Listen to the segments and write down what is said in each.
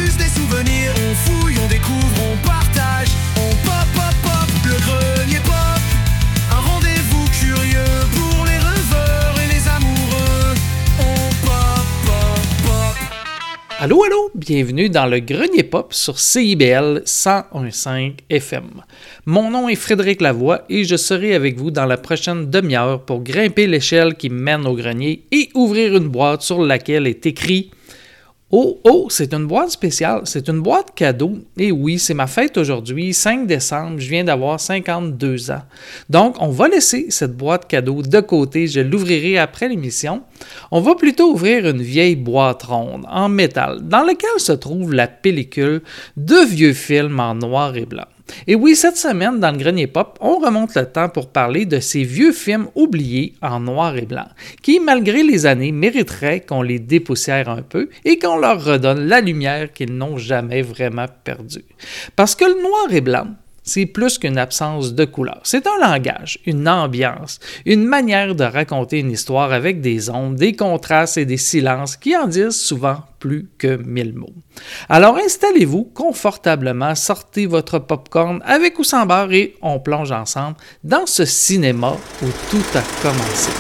juste des souvenirs. On fouille, on découvre, on partage. On pop, pop, pop, le grenier pop. Un rendez-vous curieux pour les rêveurs et les amoureux. On pop, pop, pop. Allô, allô, bienvenue dans le Grenier Pop sur CIBL 101.5 FM. Mon nom est Frédéric Lavoie et je serai avec vous dans la prochaine demi-heure pour grimper l'échelle qui mène au grenier et ouvrir une boîte sur laquelle est écrit « Oh, oh, c'est une boîte spéciale, c'est une boîte cadeau. Et oui, c'est ma fête aujourd'hui, 5 décembre, je viens d'avoir 52 ans. Donc, on va laisser cette boîte cadeau de côté, je l'ouvrirai après l'émission. On va plutôt ouvrir une vieille boîte ronde en métal dans laquelle se trouve la pellicule de vieux films en noir et blanc. Et oui, cette semaine, dans le Grenier Pop, on remonte le temps pour parler de ces vieux films oubliés en noir et blanc, qui, malgré les années, mériteraient qu'on les dépoussière un peu et qu'on leur redonne la lumière qu'ils n'ont jamais vraiment perdue. Parce que le noir et blanc, c'est plus qu'une absence de couleur. C'est un langage, une ambiance, une manière de raconter une histoire avec des ombres, des contrastes et des silences qui en disent souvent plus que 1000 mots. Alors installez-vous confortablement, sortez votre popcorn avec ou sans beurre et on plonge ensemble dans ce cinéma où tout a commencé.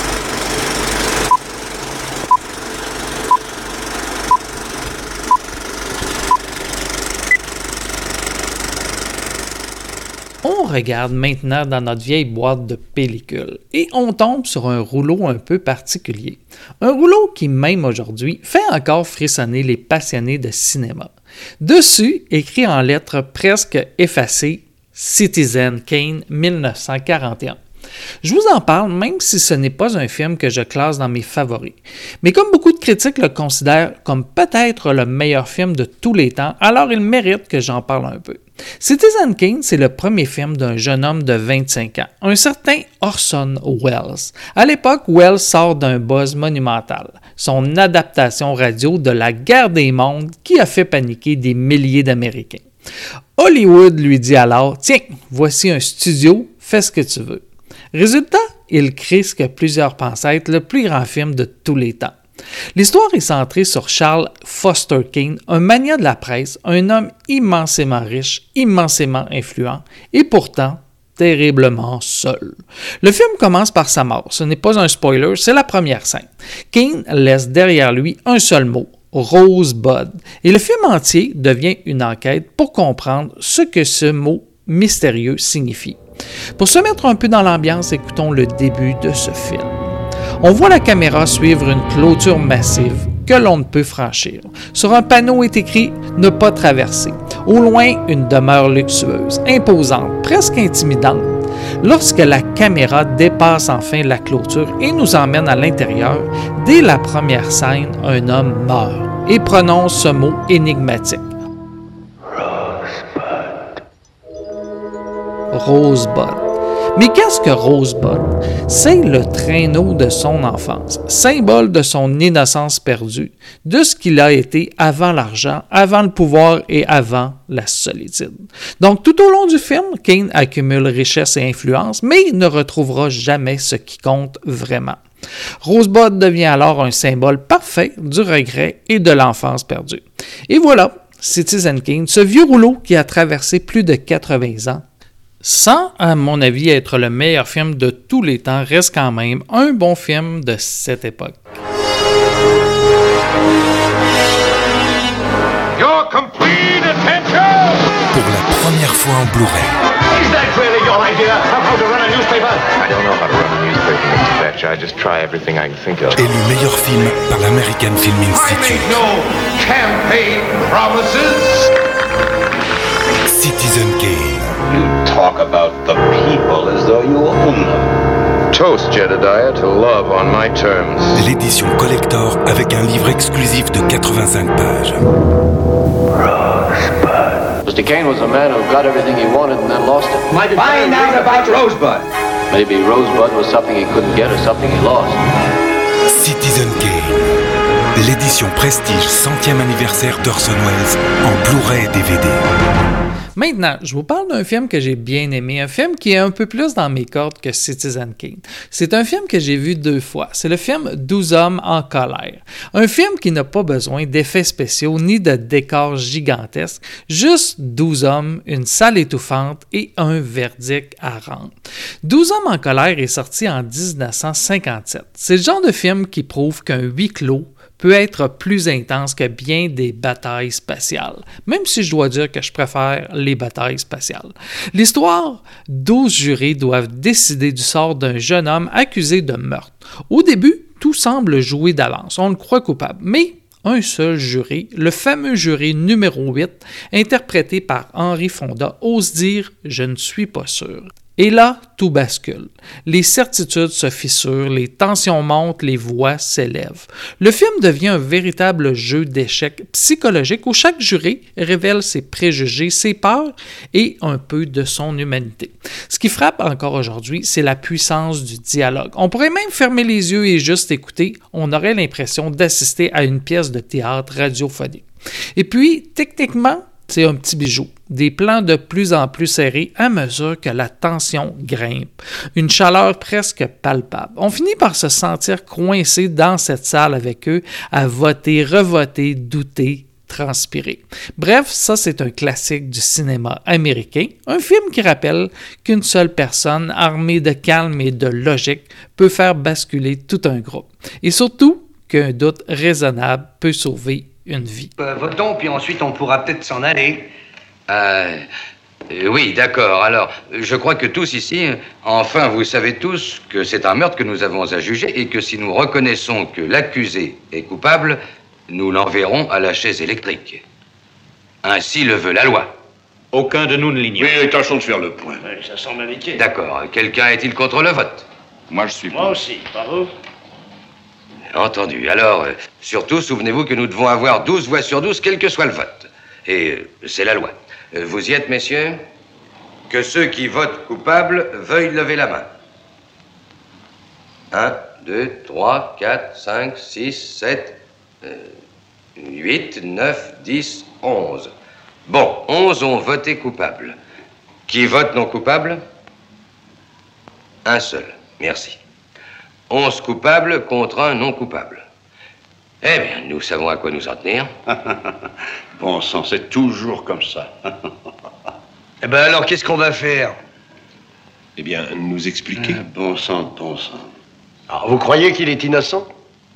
On regarde maintenant dans notre vieille boîte de pellicule et on tombe sur un rouleau un peu particulier. Un rouleau qui, même aujourd'hui, fait encore frissonner les passionnés de cinéma. Dessus, écrit en lettres presque effacées, Citizen Kane 1941. Je vous en parle même si ce n'est pas un film que je classe dans mes favoris. Mais comme beaucoup de critiques le considèrent comme peut-être le meilleur film de tous les temps, alors il mérite que j'en parle un peu. Citizen Kane, c'est le premier film d'un jeune homme de 25 ans, un certain Orson Welles. À l'époque, Welles sort d'un buzz monumental, son adaptation radio de La Guerre des mondes qui a fait paniquer des milliers d'Américains. Hollywood lui dit alors « Tiens, voici un studio, fais ce que tu veux ». Résultat, il crée ce que plusieurs pensent être le plus grand film de tous les temps. L'histoire est centrée sur Charles Foster Kane, un magnat de la presse, un homme immensément riche, immensément influent et pourtant terriblement seul. Le film commence par sa mort. Ce n'est pas un spoiler, c'est la première scène. Kane laisse derrière lui un seul mot, Rosebud, et le film entier devient une enquête pour comprendre ce que ce mot mystérieux signifie. Pour se mettre un peu dans l'ambiance, écoutons le début de ce film. On voit la caméra suivre une clôture massive que l'on ne peut franchir. Sur un panneau est écrit « Ne pas traverser ». Au loin, une demeure luxueuse, imposante, presque intimidante. Lorsque la caméra dépasse enfin la clôture et nous emmène à l'intérieur, dès la première scène, un homme meurt et prononce ce mot énigmatique. Rosebud. Mais qu'est-ce que Rosebud? C'est le traîneau de son enfance, symbole de son innocence perdue, de ce qu'il a été avant l'argent, avant le pouvoir et avant la solitude. Donc tout au long du film, Kane accumule richesse et influence, mais il ne retrouvera jamais ce qui compte vraiment. Rosebud devient alors un symbole parfait du regret et de l'enfance perdue. Et voilà, Citizen Kane, ce vieux rouleau qui a traversé plus de 80 ans, sans, à mon avis, être le meilleur film de tous les temps, reste quand même un bon film de cette époque. Your complete attention! Pour la première fois en Blu-ray. Is that really your idea of how to run a newspaper? I don't know how to run a newspaper, Mr. Thatcher. I just try everything I can think of. Élu meilleur film par l'American Film I Institute. make no campaign promises. Citizen Kane. You talk about the people as though you own them. Toast, Jedediah, to love on my terms. L'édition collector avec un livre exclusif de 85 pages. Mr. Kane was a man who got everything he wanted and then lost it. Find out about Rosebud. Maybe Rosebud was something he couldn't get or something he lost. Citizen Kane. l'édition Prestige 100e anniversaire d'Orson Welles en Blu-ray et DVD. Maintenant, je vous parle d'un film que j'ai bien aimé, un film qui est un peu plus dans mes cordes que Citizen Kane. C'est un film que j'ai vu 2 fois. C'est le film 12 hommes en colère. Un film qui n'a pas besoin d'effets spéciaux ni de décors gigantesques, juste 12 hommes, une salle étouffante et un verdict à rendre. 12 hommes en colère est sorti en 1957. C'est le genre de film qui prouve qu'un huis clos peut être plus intense que bien des batailles spatiales, même si je dois dire que je préfère les batailles spatiales. L'histoire, 12 jurés doivent décider du sort d'un jeune homme accusé de meurtre. Au début, tout semble joué d'avance, on le croit coupable, mais un seul juré, le fameux juré numéro 8, interprété par Henry Fonda, ose dire « Je ne suis pas sûr ». Et là, tout bascule. Les certitudes se fissurent, les tensions montent, les voix s'élèvent. Le film devient un véritable jeu d'échecs psychologique où chaque juré révèle ses préjugés, ses peurs et un peu de son humanité. Ce qui frappe encore aujourd'hui, c'est la puissance du dialogue. On pourrait même fermer les yeux et juste écouter, on aurait l'impression d'assister à une pièce de théâtre radiophonique. Et puis, techniquement, c'est un petit bijou. Des plans de plus en plus serrés à mesure que la tension grimpe. Une chaleur presque palpable. On finit par se sentir coincé dans cette salle avec eux, à voter, revoter, douter, transpirer. Bref, ça c'est un classique du cinéma américain. Un film qui rappelle qu'une seule personne, armée de calme et de logique, peut faire basculer tout un groupe. Et surtout, qu'un doute raisonnable peut sauver une vie. Votons, puis ensuite on pourra peut-être s'en aller. Oui, d'accord. Alors, je crois que tous ici, enfin, vous savez tous que c'est un meurtre que nous avons à juger et que si nous reconnaissons que l'accusé est coupable, nous l'enverrons à la chaise électrique. Ainsi le veut la loi. Aucun de nous ne l'ignore. Oui, tâchons de faire le point. Oui, ça semble indiqué. D'accord. Quelqu'un est-il contre le vote? Moi, je suis pour. Moi aussi, bravo. Entendu. Alors, surtout, souvenez-vous que nous devons avoir 12 voix sur 12, quel que soit le vote. Et c'est la loi. Vous y êtes, messieurs? Que ceux qui votent coupables veuillent lever la main. 1, 2, 3, 4, 5, 6, 7, 8, 9, 10, 11. Bon, 11 ont voté coupable. Qui vote non coupable? Un seul. Merci. 11 coupables contre un non coupable. Eh bien, nous savons à quoi nous en tenir. Bon sang, c'est toujours comme ça. Eh ben alors, qu'est-ce qu'on va faire? Eh bien, nous expliquer. Bon sang, bon sang. Alors, vous croyez qu'il est innocent?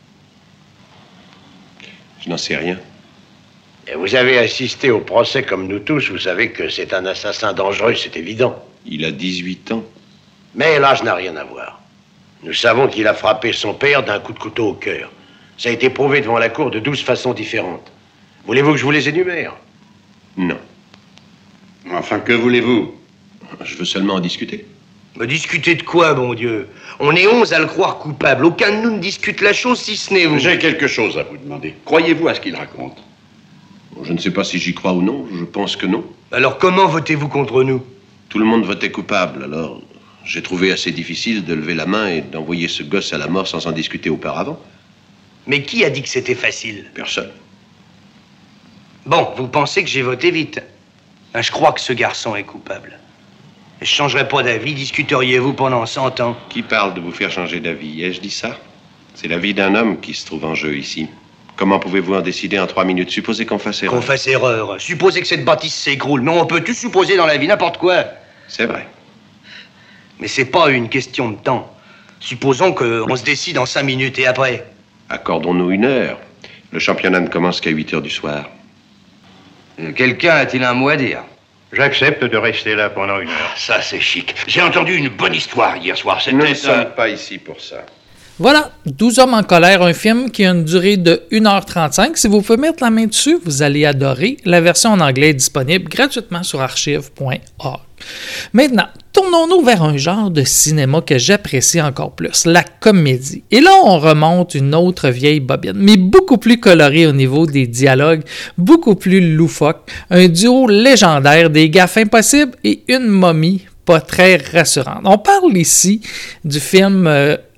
Je n'en sais rien. Et vous avez assisté au procès comme nous tous. Vous savez que c'est un assassin dangereux, c'est évident. Il a 18 ans. Mais l'âge n'a rien à voir. Nous savons qu'il a frappé son père d'un coup de couteau au cœur. Ça a été prouvé devant la cour de 12 façons différentes. Voulez-vous que je vous les énumère? Non. Enfin, que voulez-vous? Je veux seulement en discuter. Mais discuter de quoi, bon Dieu? On est 11 à le croire coupable. Aucun de nous ne discute la chose si ce n'est vous. J'ai quelque chose à vous demander. Croyez-vous à ce qu'il raconte? Je ne sais pas si j'y crois ou non. Je pense que non. Alors comment votez-vous contre nous? Tout le monde votait coupable, alors j'ai trouvé assez difficile de lever la main et d'envoyer ce gosse à la mort sans en discuter auparavant. Mais qui a dit que c'était facile? Personne. Bon, vous pensez que j'ai voté vite? Je crois que ce garçon est coupable. Je changerai pas d'avis, discuteriez-vous pendant 100 ans? Qui parle de vous faire changer d'avis? Ai-je dit ça? C'est la vie d'un homme qui se trouve en jeu ici. Comment pouvez-vous en décider en 3 minutes? Supposez qu'on fasse erreur. Qu'on fasse erreur. Supposez que cette bâtisse s'écroule. Mais on peut tout supposer dans la vie, n'importe quoi. C'est vrai. Mais c'est pas une question de temps. Supposons qu'on se décide en 5 minutes et après. Accordons-nous 1 heure. Le championnat ne commence qu'à 8 heures du soir. Quelqu'un a-t-il un mot à dire? J'accepte de rester là pendant 1 heure. Ça, c'est chic. J'ai entendu une bonne histoire hier soir. Nous ne sommes pas ici pour ça. Voilà, 12 hommes en colère, un film qui a une durée de 1h35. Si vous pouvez mettre la main dessus, vous allez adorer. La version en anglais est disponible gratuitement sur archive.org. Maintenant, tournons-nous vers un genre de cinéma que j'apprécie encore plus, la comédie. Et là, on remonte une autre vieille bobine, mais beaucoup plus colorée au niveau des dialogues, beaucoup plus loufoque. Un duo légendaire, des gaffes impossibles et une momie pas très rassurante. On parle ici du film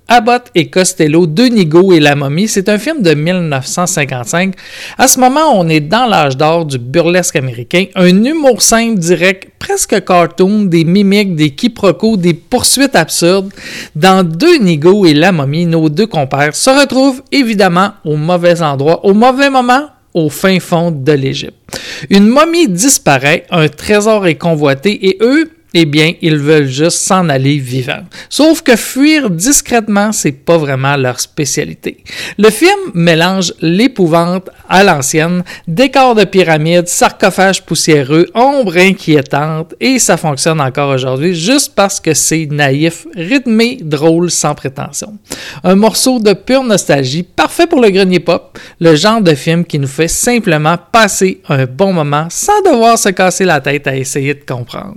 Abbott et Costello, Deux Nigauds et la momie, c'est un film de 1955. À ce moment, on est dans l'âge d'or du burlesque américain, un humour simple, direct, presque cartoon, des mimiques, des quiproquos, des poursuites absurdes. Dans Deux Nigauds et la momie, nos deux compères se retrouvent évidemment au mauvais endroit, au mauvais moment, au fin fond de l'Égypte. Une momie disparaît, un trésor est convoité et eux, eh bien, ils veulent juste s'en aller vivants. Sauf que fuir discrètement, c'est pas vraiment leur spécialité. Le film mélange l'épouvante à l'ancienne, décors de pyramide, sarcophage poussiéreux, ombre inquiétante, et ça fonctionne encore aujourd'hui juste parce que c'est naïf, rythmé, drôle, sans prétention. Un morceau de pure nostalgie, parfait pour le grenier pop, le genre de film qui nous fait simplement passer un bon moment sans devoir se casser la tête à essayer de comprendre.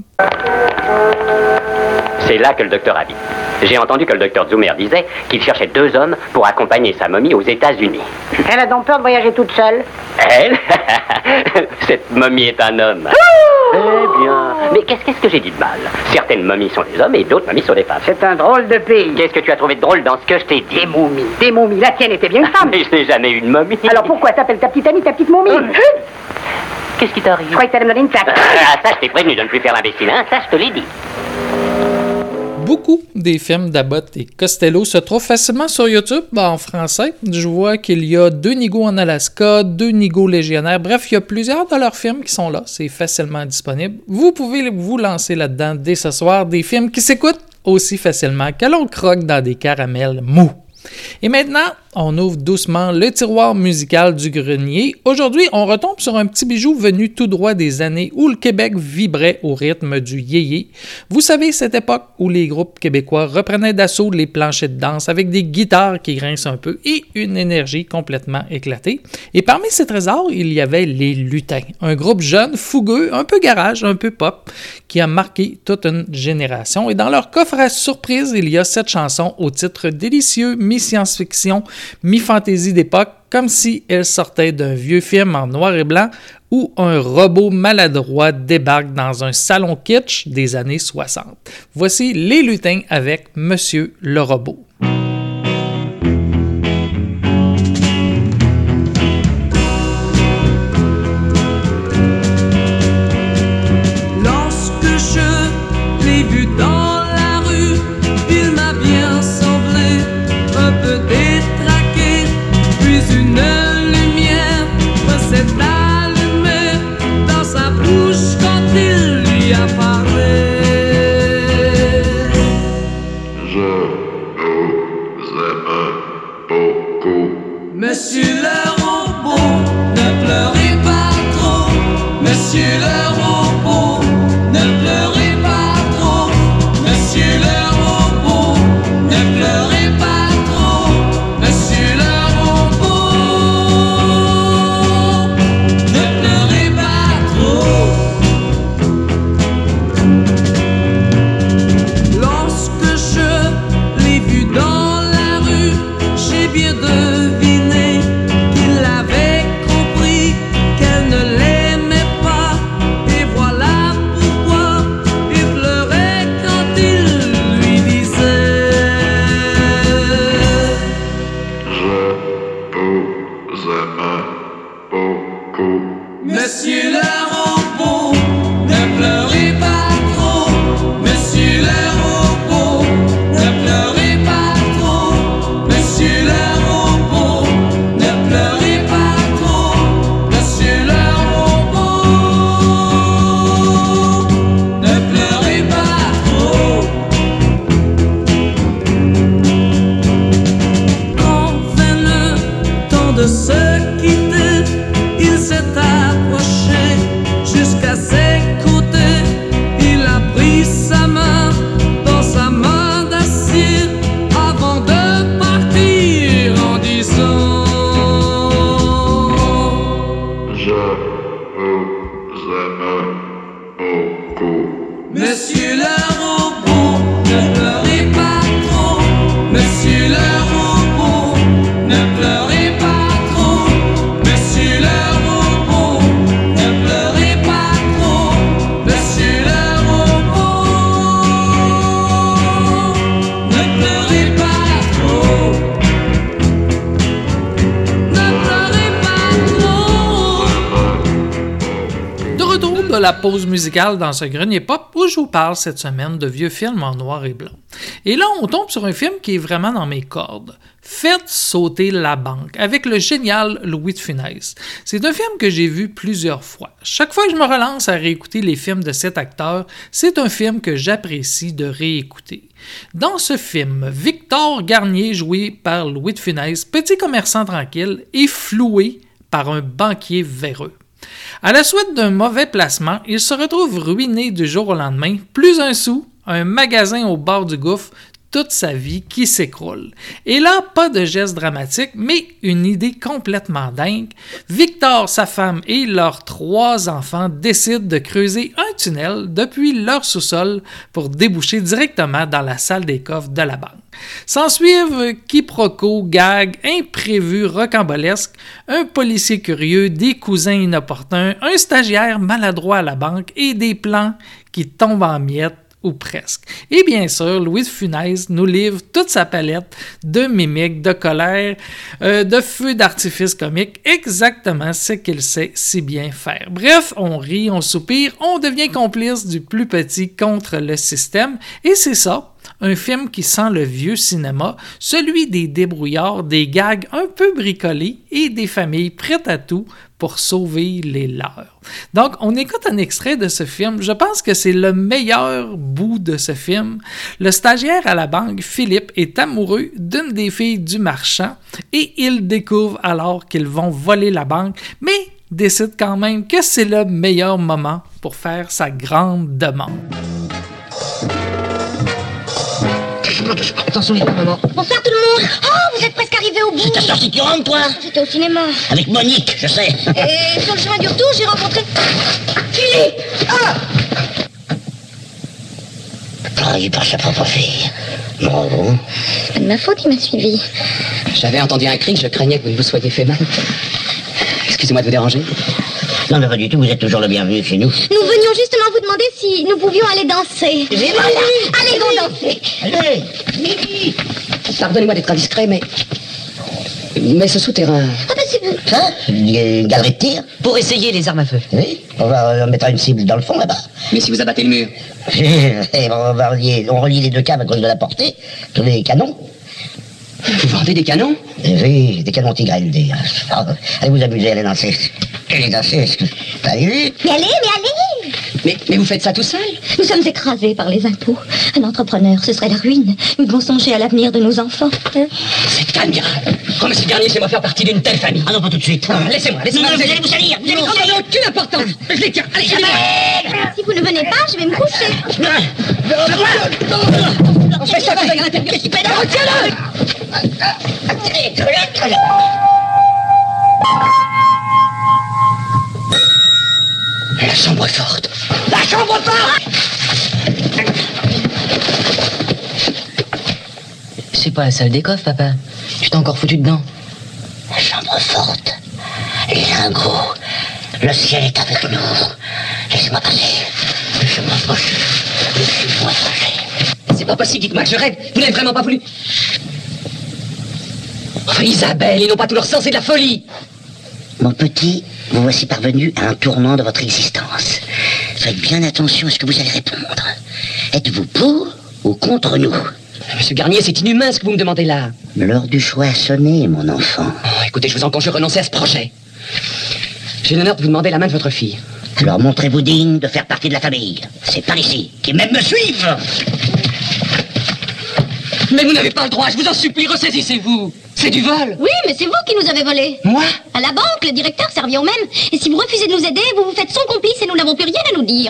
C'est là que le docteur habite. J'ai entendu que le docteur Zoomer disait qu'il cherchait 2 hommes pour accompagner sa momie aux États-Unis. Elle a donc peur de voyager toute seule? Elle? Cette momie est un homme. Eh bien, mais qu'est-ce que j'ai dit de mal? Certaines momies sont des hommes et d'autres momies sont des femmes. C'est un drôle de pays. Qu'est-ce que tu as trouvé de drôle dans ce que je t'ai dit? Des momies. Des momies. La tienne était bien une femme. Mais je n'ai jamais eu de momie. Alors pourquoi t'appelles ta petite amie ta petite momie? Qu'est-ce qui t'arrive? Je croyais que t'allais me donner une claque. Ah, ça, je t'ai prévenu de ne plus faire l'imbécile, hein? Ça, je te l'ai dit. Beaucoup des films d'Abbott et Costello se trouvent facilement sur YouTube en français. Je vois qu'il y a Deux Nigauds en Alaska, Deux Nigauds légionnaires. Bref, il y a plusieurs de leurs films qui sont là. C'est facilement disponible. Vous pouvez vous lancer là-dedans dès ce soir. Des films qui s'écoutent aussi facilement que l'on croque dans des caramels mous. Et maintenant, on ouvre doucement le tiroir musical du grenier. Aujourd'hui, on retombe sur un petit bijou venu tout droit des années où le Québec vibrait au rythme du yéyé. Vous savez, cette époque où les groupes québécois reprenaient d'assaut les planchers de danse avec des guitares qui grincent un peu et une énergie complètement éclatée. Et parmi ces trésors, il y avait les Lutins, un groupe jeune, fougueux, un peu garage, un peu pop, qui a marqué toute une génération. Et dans leur coffre à surprise, il y a cette chanson au titre délicieux, mi-science-fiction, mi-fantaisie d'époque, comme si elle sortait d'un vieux film en noir et blanc où un robot maladroit débarque dans un salon kitsch des années 60. Voici les Lutins avec Monsieur le Robot. Lorsque je l'ai vu dans la rue, il m'a bien semblé un peu détraqué, puis une lumière s'est allumée dans sa bouche quand il lui a parlé. Je la pause musicale dans ce grenier pop où je vous parle cette semaine de vieux films en noir et blanc. Et là, on tombe sur un film qui est vraiment dans mes cordes. Faites sauter la banque, avec le génial Louis de Funès. C'est un film que j'ai vu plusieurs fois. Chaque fois que je me relance à réécouter les films de cet acteur, c'est un film que j'apprécie de réécouter. Dans ce film, Victor Garnier, joué par Louis de Funès, petit commerçant tranquille, est floué par un banquier véreux. À la suite d'un mauvais placement, il se retrouve ruiné du jour au lendemain, plus un sou, un magasin au bord du gouffre, toute sa vie qui s'écroule. Et là, pas de geste dramatique, mais une idée complètement dingue. Victor, sa femme et leurs 3 enfants décident de creuser un tunnel depuis leur sous-sol pour déboucher directement dans la salle des coffres de la banque. S'ensuivent quiproquos, gags, imprévus, rocambolesques, un policier curieux, des cousins inopportuns, un stagiaire maladroit à la banque et des plans qui tombent en miettes ou presque. Et bien sûr, Louis de Funès nous livre toute sa palette de mimiques, de colère, de feux d'artifice comique, exactement ce qu'il sait si bien faire. Bref, on rit, on soupire, on devient complice du plus petit contre le système, et c'est ça. Un film qui sent le vieux cinéma, celui des débrouillards, des gags un peu bricolés et des familles prêtes à tout pour sauver les leurs. Donc, on écoute un extrait de ce film. Je pense que c'est le meilleur bout de ce film. Le stagiaire à la banque, Philippe, est amoureux d'une des filles du marchand et il découvre alors qu'ils vont voler la banque, mais décide quand même que c'est le meilleur moment pour faire sa grande demande. Attention, maman. Bonsoir tout le monde. Oh, vous êtes presque arrivé au bout. C'est ta sortie qui rentre, toi? J'étais au cinéma. Avec Monique, je sais. Et sur le chemin du retour, j'ai rencontré... Philippe. Ah, il par sa propre fille. Bravo. C'est pas de ma faute, il m'a suivi. J'avais entendu un cri, je craignais que vous ne vous soyez fait mal. Excusez-moi de vous déranger. Non, mais pas du tout, vous êtes toujours le bienvenu chez nous. Nous venions justement vous demander si nous pouvions aller danser. Voilà. Allez donc danser. Allez, Mimi. Pardonnez-moi d'être indiscret, mais ce souterrain... Ah bah c'est vous. Ça, une galerie de tir. Pour essayer les armes à feu. Oui, on va mettre une cible dans le fond, là-bas. Mais si vous abattez le mur? On relie les 2 câbles à cause de la portée, tous les canons. Vous vendez des canons? Oui, des canons Tigre LD. Allez vous amuser, allez danser. Allez danser, allez. Mais allez. Mais vous faites ça tout seul? Nous sommes écrasés par les impôts. Un entrepreneur, ce serait la ruine. Nous devons songer à l'avenir de nos enfants. C'est admirable. Comme si Garnier, c'est moi faire partie d'une telle famille. Ah non, pas tout de suite. Laissez-moi. Non, vous allez vous salir. Vous allez Ça n'a aucune importance. Je les tiens. Allez, Si vous ne venez pas, je vais me coucher. On fait ça quand il y a l'intérieur qui pète. Retiens-le. La chambre est forte. La chambre forte. C'est pas la salle des coffres, papa. Tu t'es encore foutu dedans. La chambre forte. Les lingots. Le ciel est avec nous. Laissez-moi passer. Je m'approche. Laissez-moi passer. C'est pas possible, dites-moi que je rêve. Vous n'avez vraiment pas voulu. Oh, Isabelle, ils n'ont pas tout leur sens, c'est de la folie. Mon petit, vous voici parvenu à un tournant de votre existence. Faites bien attention à ce que vous allez répondre. Êtes-vous pour ou contre nous? Monsieur Garnier, c'est inhumain ce que vous me demandez là. L'heure du choix a sonné, mon enfant. Oh, écoutez, je vous en conjure, renoncez à ce projet. J'ai l'honneur de vous demander la main de votre fille. Alors montrez-vous digne de faire partie de la famille. C'est par ici, qui même me suivent. Mais vous n'avez pas le droit, je vous en supplie, ressaisissez-vous. C'est du vol. Oui, mais c'est vous qui nous avez volés. Moi? À la banque, le directeur servit au même. Et si vous refusez de nous aider, vous vous faites son complice et nous n'avons plus rien à nous dire.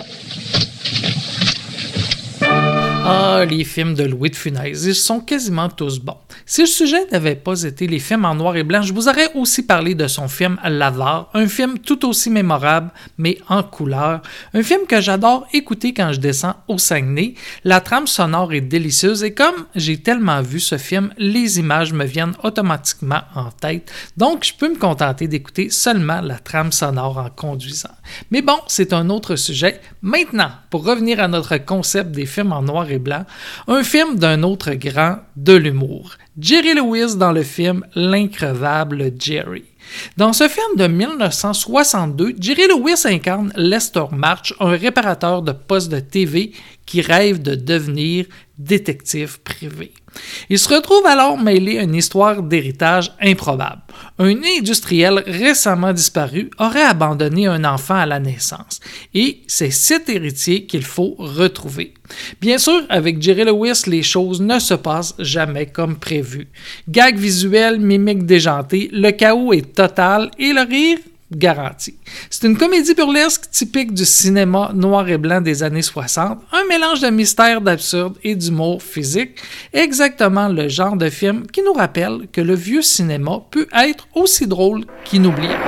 Ah, les films de Louis de Funès, ils sont quasiment tous bons. Si le sujet n'avait pas été les films en noir et blanc, je vous aurais aussi parlé de son film L'Avare, un film tout aussi mémorable, mais en couleur. Un film que j'adore écouter quand je descends au Saguenay. La trame sonore est délicieuse et comme j'ai tellement vu ce film, les images me viennent automatiquement en tête. Donc, je peux me contenter d'écouter seulement la trame sonore en conduisant. Mais bon, c'est un autre sujet. Maintenant, pour revenir à notre concept des films en noir et blanc, un film d'un autre grand de l'humour. Jerry Lewis dans le film L'increvable Jerry. Dans ce film de 1962, Jerry Lewis incarne Lester March, un réparateur de postes de TV qui rêve de devenir détective privé. Il se retrouve alors mêlé à une histoire d'héritage improbable. Un industriel récemment disparu aurait abandonné un enfant à la naissance et c'est cet héritier qu'il faut retrouver. Bien sûr, avec Jerry Lewis, les choses ne se passent jamais comme prévu. Gags visuels, mimiques déjantées, le chaos est total et le rire garanti. C'est une comédie burlesque typique du cinéma noir et blanc des années 60, un mélange de mystère, d'absurde et d'humour physique, exactement le genre de film qui nous rappelle que le vieux cinéma peut être aussi drôle qu'inoubliable.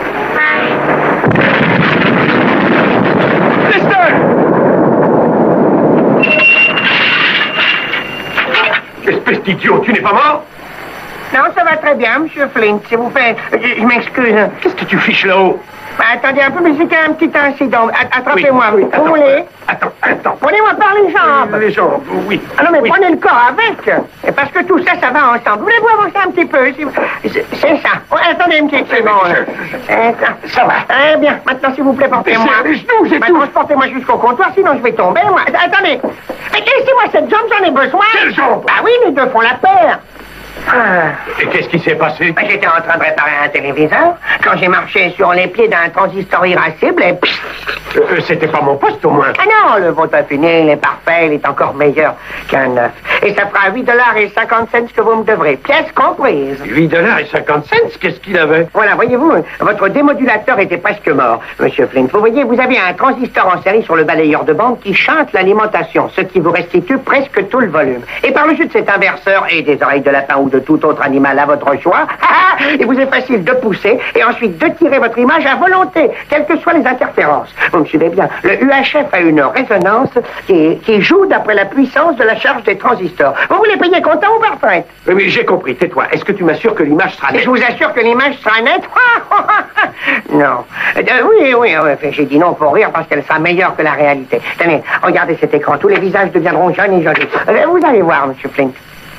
Espèce d'idiot, tu n'es pas mort? Non, ça va très bien, Monsieur Flint. S'il vous plaît, je m'excuse. Qu'est-ce que tu fiches là-haut? Attendez un peu, mais c'était un petit incident. Attrapez-moi. Oui, Vous voulez? Attends. Prenez-moi par les jambes. Les jambes, oui. Ah non, mais prenez le corps avec. Et parce que tout ça, ça va ensemble. Voulez-vous avancer un petit peu? C'est ça. Oh, attendez une petite seconde. Ça va. Très bien. Maintenant, s'il vous plaît, portez-moi. Transportez-moi jusqu'au comptoir, sinon je vais tomber, moi. Attendez. Mais laissez-moi cette jambe, j'en ai besoin. Quelle jambe? Bah oui, les deux font la paire. Et qu'est-ce qui s'est passé? J'étais en train de réparer un téléviseur quand j'ai marché sur les pieds d'un transistor irascible et... C'était pas mon poste, au moins. Ah non, le vôtre est fini, il est parfait, il est encore meilleur qu'un neuf. Et ça fera $8.50 que vous me devrez, pièce comprise. $8.50? Qu'est-ce qu'il avait? Voilà, voyez-vous, votre démodulateur était presque mort, Monsieur Flint. Vous voyez, vous avez un transistor en série sur le balayeur de bande qui chante l'alimentation, ce qui vous restitue presque tout le volume. Et par le jeu de cet inverseur et des oreilles de lapin ou de tout autre animal à votre choix, il vous est facile de pousser et ensuite de tirer votre image à volonté, quelles que soient les interférences. Vous me suivez bien. Le UHF a une résonance qui joue d'après la puissance de la charge des transistors. Vous voulez payer comptant ou parfaite? Oui, j'ai compris. Tais-toi. Est-ce que tu m'assures que l'image sera nette? Je vous assure que l'image sera nette? Non. Oui, j'ai dit non pour rire parce qu'elle sera meilleure que la réalité. Tenez, regardez cet écran. Tous les visages deviendront jeunes et jolis. Vous allez voir, Monsieur Flint.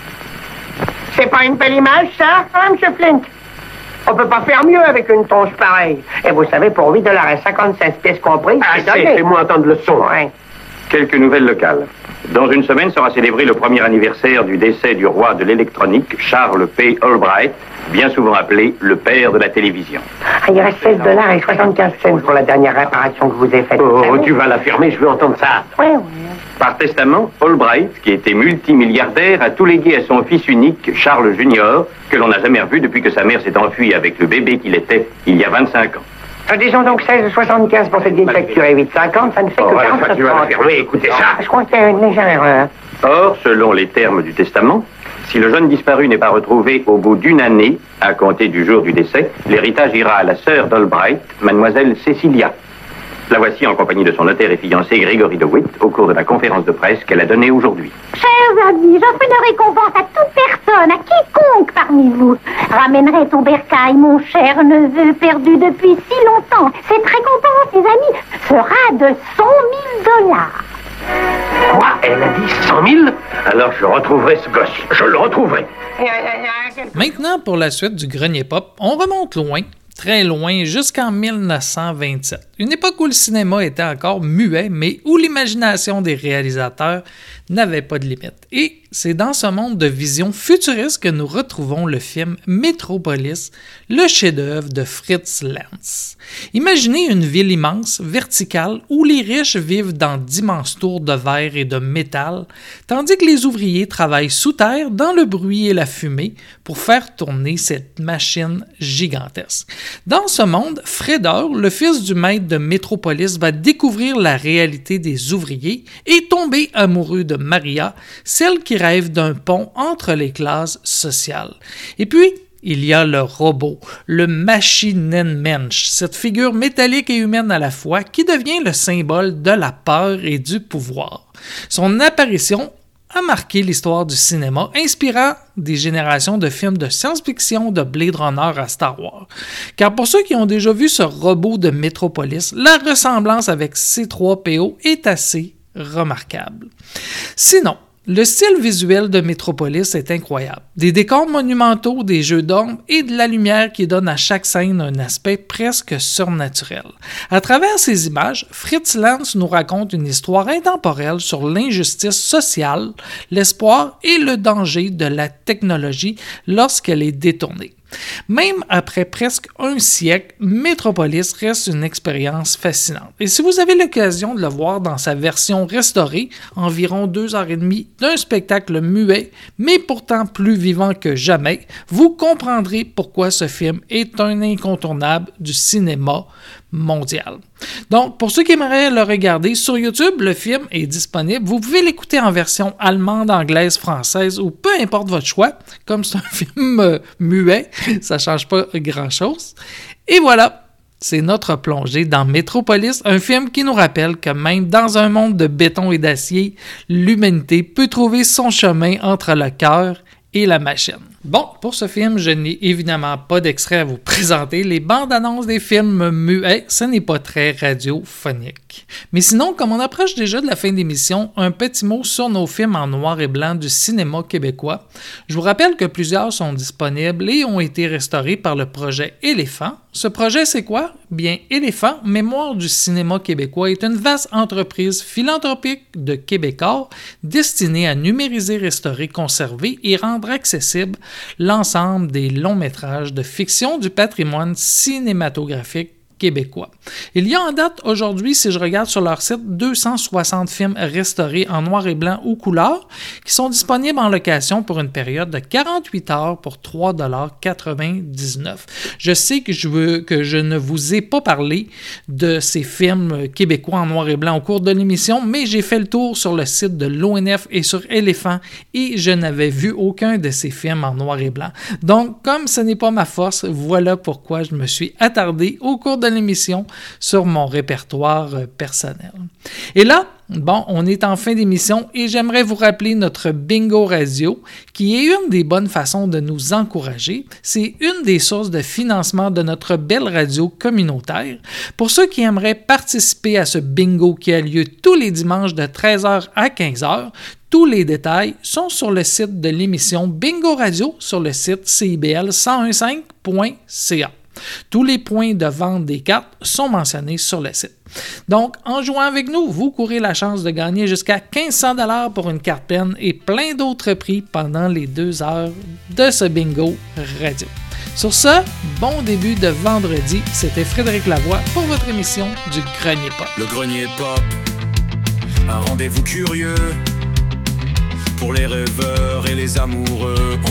C'est pas une belle image, ça, hein, Monsieur Flint? On peut pas faire mieux avec une tronche pareille. Et vous savez, pour $8.50 pièces comprises, c'est donné. Fais-moi entendre le son. Ouais. Quelques nouvelles locales. Dans une semaine sera célébré le premier anniversaire du décès du roi de l'électronique, Charles P. Albright, bien souvent appelé le père de la télévision. Il reste $16.75 pour la dernière réparation que vous avez faite. Oh, tu vas l'affirmer, je veux entendre ça. Oui. Par testament, Albright, qui était multimilliardaire, a tout légué à son fils unique, Charles Junior, que l'on n'a jamais revu depuis que sa mère s'est enfuie avec le bébé qu'il était il y a 25 ans. Disons donc 16,75 pour cette vieille facture et 8,50, ça ne fait que 40. Tu vas l'affirmer, écoutez ça. Je crois qu'il y a une légère erreur. Or, selon les termes du testament, si le jeune disparu n'est pas retrouvé au bout d'une année, à compter du jour du décès, l'héritage ira à la sœur d'Albright, mademoiselle Cecilia. La voici en compagnie de son notaire et fiancé Gregory DeWitt au cours de la conférence de presse qu'elle a donnée aujourd'hui. Chers amis, j'offre une récompense à toute personne, à quiconque parmi vous ramènerait au bercail mon cher neveu perdu depuis si longtemps. Cette récompense, les amis, sera de $100,000. Quoi? Elle a dit 100 000? Alors je retrouverai ce gosse. Je le retrouverai. Maintenant, pour la suite du Grenier Pop, on remonte loin, très loin, jusqu'en 1927. Une époque où le cinéma était encore muet, mais où l'imagination des réalisateurs n'avait pas de limite. Et c'est dans ce monde de vision futuriste que nous retrouvons le film Metropolis, le chef-d'œuvre de Fritz Lenz. Imaginez une ville immense, verticale, où les riches vivent dans d'immenses tours de verre et de métal, tandis que les ouvriers travaillent sous terre dans le bruit et la fumée pour faire tourner cette machine gigantesque. Dans ce monde, Freder, le fils du maître de Metropolis, va découvrir la réalité des ouvriers et tomber amoureux de Maria, celle qui rêve d'un pont entre les classes sociales. Et puis, il y a le robot, le Maschinenmensch, cette figure métallique et humaine à la fois qui devient le symbole de la peur et du pouvoir. Son apparition a marqué l'histoire du cinéma, inspirant des générations de films de science-fiction de Blade Runner à Star Wars. Car pour ceux qui ont déjà vu ce robot de Metropolis, la ressemblance avec C3PO est assez remarquable. Sinon, Le style visuel de Metropolis est incroyable. Des décors monumentaux, des jeux d'ombre et de la lumière qui donnent à chaque scène un aspect presque surnaturel. À travers ces images, Fritz Lang nous raconte une histoire intemporelle sur l'injustice sociale, l'espoir et le danger de la technologie lorsqu'elle est détournée. Même après presque un siècle, Metropolis reste une expérience fascinante. Et si vous avez l'occasion de le voir dans sa version restaurée, environ 2h30 d'un spectacle muet, mais pourtant plus vivant que jamais, vous comprendrez pourquoi ce film est un incontournable du cinéma mondial. Donc, pour ceux qui aimeraient le regarder sur YouTube, le film est disponible. Vous pouvez l'écouter en version allemande, anglaise, française ou peu importe votre choix. Comme c'est un film muet, ça ne change pas grand-chose. Et voilà, c'est notre plongée dans Metropolis, un film qui nous rappelle que même dans un monde de béton et d'acier, l'humanité peut trouver son chemin entre le cœur et la machine. Bon, pour ce film, je n'ai évidemment pas d'extrait à vous présenter. Les bandes annonces des films muets, ce n'est pas très radiophonique. Mais sinon, comme on approche déjà de la fin de l'émission, un petit mot sur nos films en noir et blanc du cinéma québécois. Je vous rappelle que plusieurs sont disponibles et ont été restaurés par le projet Éléphant. Ce projet, c'est quoi? Bien, Éléphant, Mémoire du cinéma québécois, est une vaste entreprise philanthropique de Québécois destinée à numériser, restaurer, conserver et rendre accessible l'ensemble des longs métrages de fiction du patrimoine cinématographique québécois. Il y a en date aujourd'hui, si je regarde sur leur site, 260 films restaurés en noir et blanc ou couleur qui sont disponibles en location pour une période de 48 heures pour 3,99 $. Je sais que je ne vous ai pas parlé de ces films québécois en noir et blanc au cours de l'émission, mais j'ai fait le tour sur le site de l'ONF et sur Éléphant et je n'avais vu aucun de ces films en noir et blanc. Donc, comme ce n'est pas ma force, voilà pourquoi je me suis attardé au cours de l'émission sur mon répertoire personnel. Et là, bon, on est en fin d'émission et j'aimerais vous rappeler notre bingo radio qui est une des bonnes façons de nous encourager. C'est une des sources de financement de notre belle radio communautaire. Pour ceux qui aimeraient participer à ce bingo qui a lieu tous les dimanches de 13h à 15h, tous les détails sont sur le site de l'émission Bingo Radio sur le site CIBL1015.ca. Tous les points de vente des cartes sont mentionnés sur le site. Donc, en jouant avec nous, vous courez la chance de gagner jusqu'à 1500 $ pour une carte peine et plein d'autres prix pendant les 2 heures de ce bingo radio. Sur ce, bon début de vendredi. C'était Frédéric Lavoie pour votre émission du Grenier Pop. Le Grenier Pop, un rendez-vous curieux pour les rêveurs et les amoureux.